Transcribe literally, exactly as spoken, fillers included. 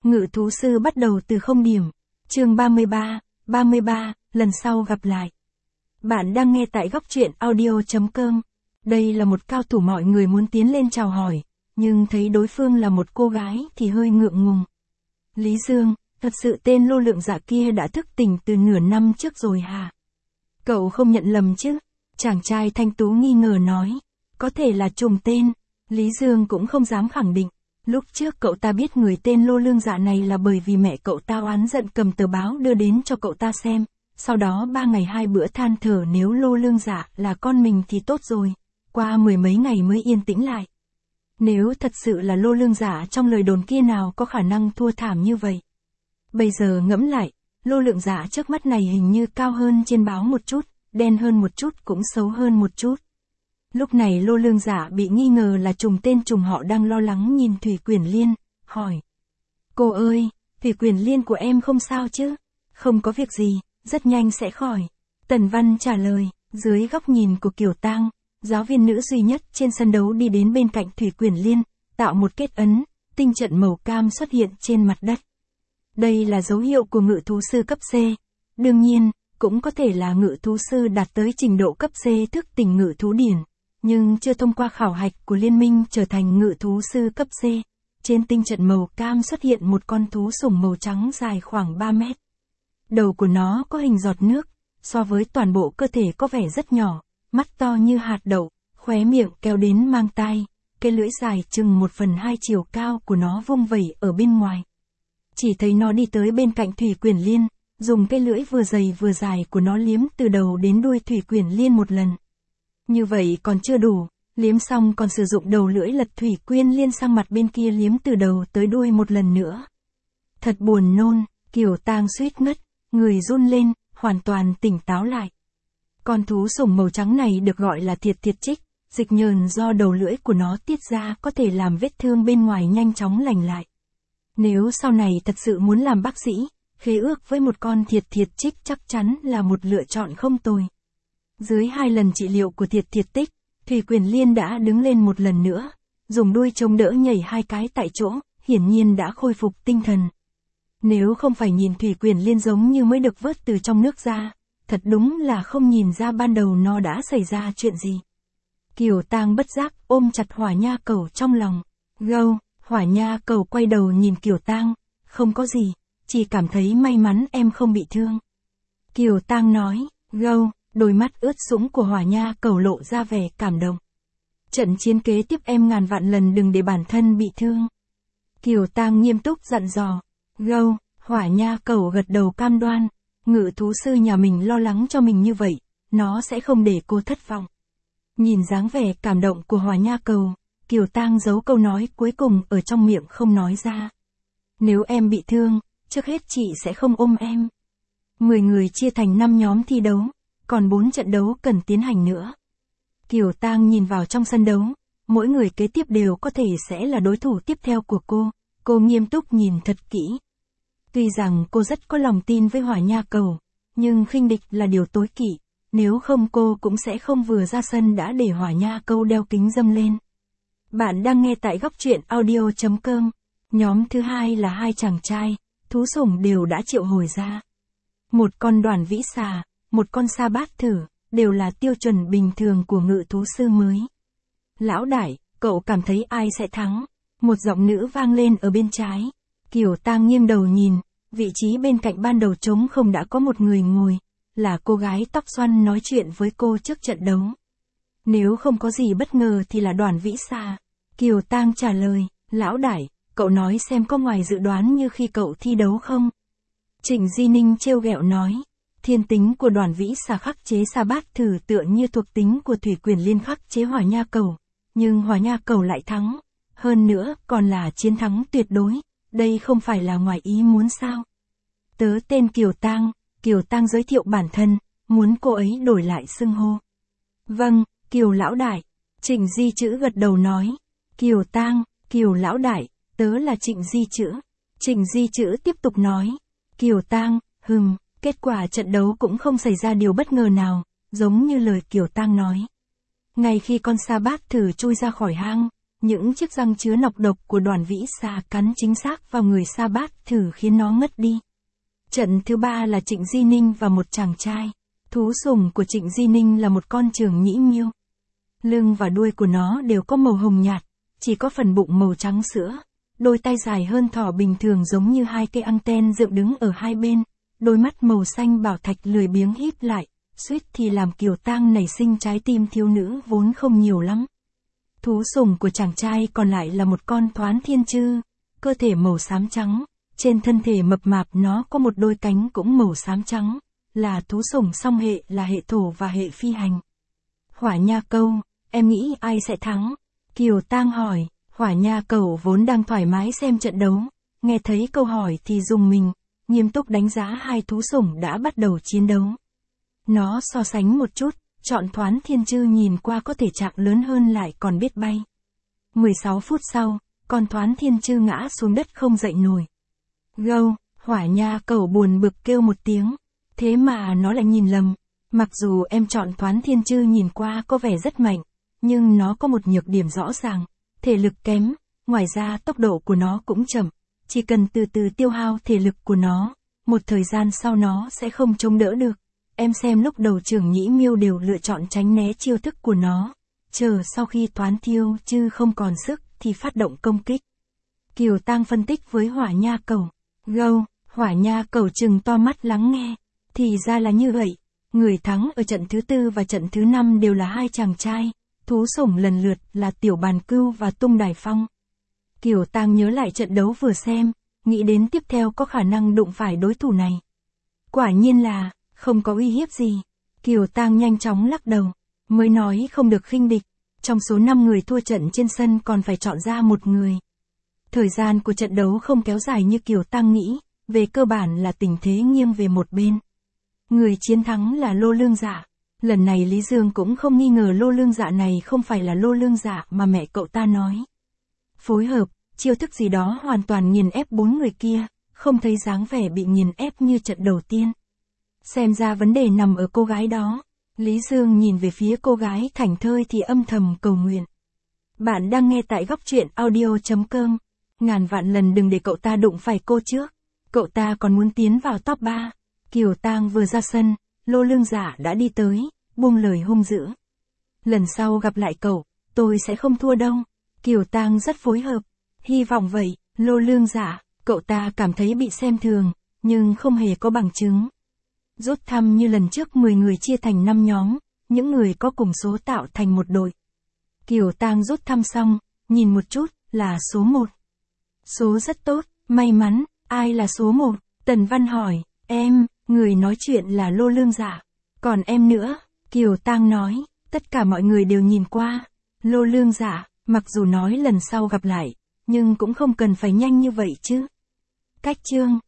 Ngự thú sư bắt đầu từ không điểm. Chương ba mươi ba, ba mươi ba, lần sau gặp lại. Bạn đang nghe tại góc truyện audio chấm com. Đây là một cao thủ mọi người muốn tiến lên chào hỏi, nhưng thấy đối phương là một cô gái thì hơi ngượng ngùng. Lý Dương, thật sự tên Lô Lượng Dạ kia đã thức tỉnh từ nửa năm trước rồi hả? Cậu không nhận lầm chứ? Chàng trai thanh tú nghi ngờ nói. Có thể là trùng tên. Lý Dương cũng không dám khẳng định. Lúc trước cậu ta biết người tên Lô Lương Dạ này là bởi vì mẹ cậu ta oán giận cầm tờ báo đưa đến cho cậu ta xem. Sau đó ba ngày hai bữa than thở nếu Lô Lương Dạ là con mình thì tốt rồi. Qua mười mấy ngày mới yên tĩnh lại. Nếu thật sự là Lô Lương Dạ trong lời đồn kia nào có khả năng thua thảm như vậy. Bây giờ ngẫm lại, Lô Lượng Dạ trước mắt này hình như cao hơn trên báo một chút, đen hơn một chút cũng xấu hơn một chút. Lúc này Lô Lương Dạ bị nghi ngờ là trùng tên trùng họ đang lo lắng nhìn Thủy Quyển Liên, hỏi. Cô ơi, Thủy Quyển Liên của em không sao chứ? Không có việc gì, rất nhanh sẽ khỏi. Tần Văn trả lời, dưới góc nhìn của Kiều Tang, giáo viên nữ duy nhất trên sân đấu đi đến bên cạnh Thủy Quyển Liên, tạo một kết ấn, tinh trận màu cam xuất hiện trên mặt đất. Đây là dấu hiệu của ngự thú sư cấp C. Đương nhiên, cũng có thể là ngự thú sư đạt tới trình độ cấp C thức tỉnh ngự thú điển, nhưng chưa thông qua khảo hạch của liên minh trở thành ngự thú sư cấp C. Trên tinh trận màu cam xuất hiện một con thú sủng màu trắng dài khoảng ba mét. Đầu của nó có hình giọt nước, so với toàn bộ cơ thể có vẻ rất nhỏ, mắt to như hạt đậu, khóe miệng kéo đến mang tai, cái lưỡi dài chừng một phần hai chiều cao của nó vung vẩy ở bên ngoài. Chỉ thấy nó đi tới bên cạnh Thủy Quyển Liên, dùng cái lưỡi vừa dày vừa dài của nó liếm từ đầu đến đuôi Thủy Quyển Liên một lần. Như vậy còn chưa đủ, liếm xong còn sử dụng đầu lưỡi lật Thủy Quyển Liên sang mặt bên kia liếm từ đầu tới đuôi một lần nữa. Thật buồn nôn, Kiều Tang suýt ngất, người run lên, hoàn toàn tỉnh táo lại. Con thú sủng màu trắng này được gọi là thiệt thiệt trích, dịch nhờn do đầu lưỡi của nó tiết ra có thể làm vết thương bên ngoài nhanh chóng lành lại. Nếu sau này thật sự muốn làm bác sĩ, khế ước với một con thiệt thiệt trích chắc chắn là một lựa chọn không tồi. Dưới hai lần trị liệu của thiệt thiệt tích, Thủy Quyển Liên đã đứng lên một lần nữa, dùng đuôi chống đỡ nhảy hai cái tại chỗ, hiển nhiên đã khôi phục tinh thần. Nếu không phải nhìn Thủy Quyển Liên giống như mới được vớt từ trong nước ra, thật đúng là không nhìn ra ban đầu nó đã xảy ra chuyện gì. Kiều Tang bất giác ôm chặt Hỏa Nha Cẩu trong lòng. Gâu, Hỏa Nha Cẩu quay đầu nhìn Kiều Tang, không có gì, chỉ cảm thấy may mắn em không bị thương. Kiều Tang nói, gâu, đôi mắt ướt sũng của Hỏa Nha Cẩu lộ ra vẻ cảm động. Trận chiến kế tiếp em ngàn vạn lần đừng để bản thân bị thương. Kiều Tang nghiêm túc dặn dò, gâu, Hỏa Nha Cẩu gật đầu cam đoan, ngự thú sư nhà mình lo lắng cho mình như vậy, nó sẽ không để cô thất vọng. Nhìn dáng vẻ cảm động của Hỏa Nha Cẩu, Kiều Tang giấu câu nói cuối cùng ở trong miệng không nói ra. Nếu em bị thương, trước hết chị sẽ không ôm em. Mười người chia thành năm nhóm thi đấu, còn bốn trận đấu cần tiến hành nữa. Kiều Tang nhìn vào trong sân đấu, mỗi người kế tiếp đều có thể sẽ là đối thủ tiếp theo của cô, cô nghiêm túc nhìn thật kỹ. Tuy rằng cô rất có lòng tin với Hỏa Nha Cẩu, nhưng khinh địch là điều tối kỵ, nếu không cô cũng sẽ không vừa ra sân đã để Hỏa Nha Cẩu đeo kính râm lên. Bạn đang nghe tại góc truyện audio chấm com. Nhóm thứ hai là hai chàng trai, thú sủng đều đã triệu hồi ra. Một con Đoản Vĩ Xà, một con Sa Bát Thử, đều là tiêu chuẩn bình thường của ngự thú sư mới. Lão đại, cậu cảm thấy ai sẽ thắng? Một giọng nữ vang lên ở bên trái. Kiều Tang nghiêng đầu nhìn, vị trí bên cạnh ban đầu trống không đã có một người ngồi, là cô gái tóc xoăn nói chuyện với cô trước trận đấu. Nếu không có gì bất ngờ thì là Đoản Vĩ Xà. Kiều Tang trả lời, lão đại, cậu nói xem có ngoài dự đoán như khi cậu thi đấu không? Trịnh Di Ninh trêu ghẹo nói, thiên tính của Đoản Vĩ Xà khắc chế Sa Bát Thử tựa như thuộc tính của Thủy Quyển Liên khắc chế Hỏa Nha Cẩu, nhưng Hỏa Nha Cẩu lại thắng, hơn nữa còn là chiến thắng tuyệt đối, đây không phải là ngoài ý muốn sao? Tớ tên Kiều Tang, Kiều Tang giới thiệu bản thân, muốn cô ấy đổi lại xưng hô. Vâng, Kiều lão đại, Trịnh Di Chữ gật đầu nói, Kiều Tang, Kiều lão đại, tớ là Trịnh Di Chữ. Trịnh Di Chữ tiếp tục nói, Kiều Tang, hừm, kết quả trận đấu cũng không xảy ra điều bất ngờ nào, giống như lời Kiều Tang nói. Ngay khi con Sa Bát Thử chui ra khỏi hang, Những chiếc răng chứa nọc độc của Đoàn Vĩ Xà cắn chính xác vào người Sa Bát Thử khiến nó ngất đi. Trận thứ ba là Trịnh Di Ninh và một chàng trai. Thú sủng của Trịnh Di Ninh là một con trường nhĩ miêu. Lưng và đuôi của nó đều có màu hồng nhạt, chỉ có phần bụng màu trắng sữa. Đôi tay dài hơn thỏ bình thường giống như hai cây anten dựng đứng ở hai bên. Đôi mắt màu xanh bảo thạch lười biếng híp lại, suýt thì làm Kiều Tang nảy sinh trái tim thiếu nữ vốn không nhiều lắm. Thú sủng của chàng trai còn lại là một con Thoán Thiên Chư, cơ thể màu xám trắng, trên thân thể mập mạp nó có một đôi cánh cũng màu xám trắng, là thú sủng song hệ là hệ thổ và hệ phi hành. Hỏa Nha Câu, em nghĩ ai sẽ thắng? Kiều Tang hỏi. Hỏa Nha Cẩu vốn đang thoải mái xem trận đấu, nghe thấy câu hỏi thì rùng mình, nghiêm túc đánh giá hai thú sủng đã bắt đầu chiến đấu. Nó so sánh một chút, chọn Thoán Thiên Chư nhìn qua có thể trạng lớn hơn lại còn biết bay. mười sáu phút sau, con Thoán Thiên Chư ngã xuống đất không dậy nổi. Gâu, Hỏa Nha Cẩu buồn bực kêu một tiếng, thế mà nó lại nhìn lầm. Mặc dù em chọn Thoán Thiên Chư nhìn qua có vẻ rất mạnh, nhưng nó có một nhược điểm rõ ràng. Thể lực kém, ngoài ra tốc độ của nó cũng chậm, chỉ cần từ từ tiêu hao thể lực của nó, một thời gian sau nó sẽ không chống đỡ được. Em xem lúc đầu trưởng nhĩ miêu đều lựa chọn tránh né chiêu thức của nó, chờ sau khi Thoán Thiêu Chư không còn sức thì phát động công kích. Kiều Tang phân tích với Hỏa Nha Cẩu. Gâu, Hỏa Nha Cẩu trừng to mắt lắng nghe, thì ra là như vậy. Người thắng ở trận thứ tư và trận thứ năm đều là hai chàng trai. Thú sủng lần lượt là Tiểu Bàn Cưu và Tung Đài Phong. Kiều Tang nhớ lại trận đấu vừa xem, nghĩ đến tiếp theo có khả năng đụng phải đối thủ này. Quả nhiên là, không có uy hiếp gì. Kiều Tang nhanh chóng lắc đầu, mới nói không được khinh địch. Trong số năm người thua trận trên sân còn phải chọn ra một người. Thời gian của trận đấu không kéo dài như Kiều Tang nghĩ, về cơ bản là tình thế nghiêng về một bên. Người chiến thắng là Lô Lương Dạ. Lần này Lý Dương cũng không nghi ngờ Lô Lương Dạ này không phải là Lô Lương Dạ mà mẹ cậu ta nói. Phối hợp, chiêu thức gì đó hoàn toàn nghiền ép bốn người kia, không thấy dáng vẻ bị nghiền ép như trận đầu tiên. Xem ra vấn đề nằm ở cô gái đó. Lý Dương nhìn về phía cô gái thảnh thơi thì âm thầm cầu nguyện. Bạn đang nghe tại góc truyện audio chấm com. Ngàn vạn lần đừng để cậu ta đụng phải cô trước. Cậu ta còn muốn tiến vào top ba. Kiều Tang vừa ra sân, Lô Lương Dạ đã đi tới, buông lời hung dữ. Lần sau gặp lại cậu, tôi sẽ không thua đâu. Kiều Tang rất phối hợp. Hy vọng vậy. Lô Lương Dạ, cậu ta cảm thấy bị xem thường, nhưng không hề có bằng chứng. Rút thăm như lần trước mười người chia thành năm nhóm, những người có cùng số tạo thành một đội. Kiều Tang rút thăm xong, nhìn một chút, là số một. Số rất tốt, may mắn, ai là số một? Tần Văn hỏi, em, người nói chuyện là Lô Lương Dạ. Còn em nữa, Kiều Tang nói, tất cả mọi người đều nhìn qua. Lô Lương Dạ, mặc dù nói lần sau gặp lại, nhưng cũng không cần phải nhanh như vậy chứ. Cách chương.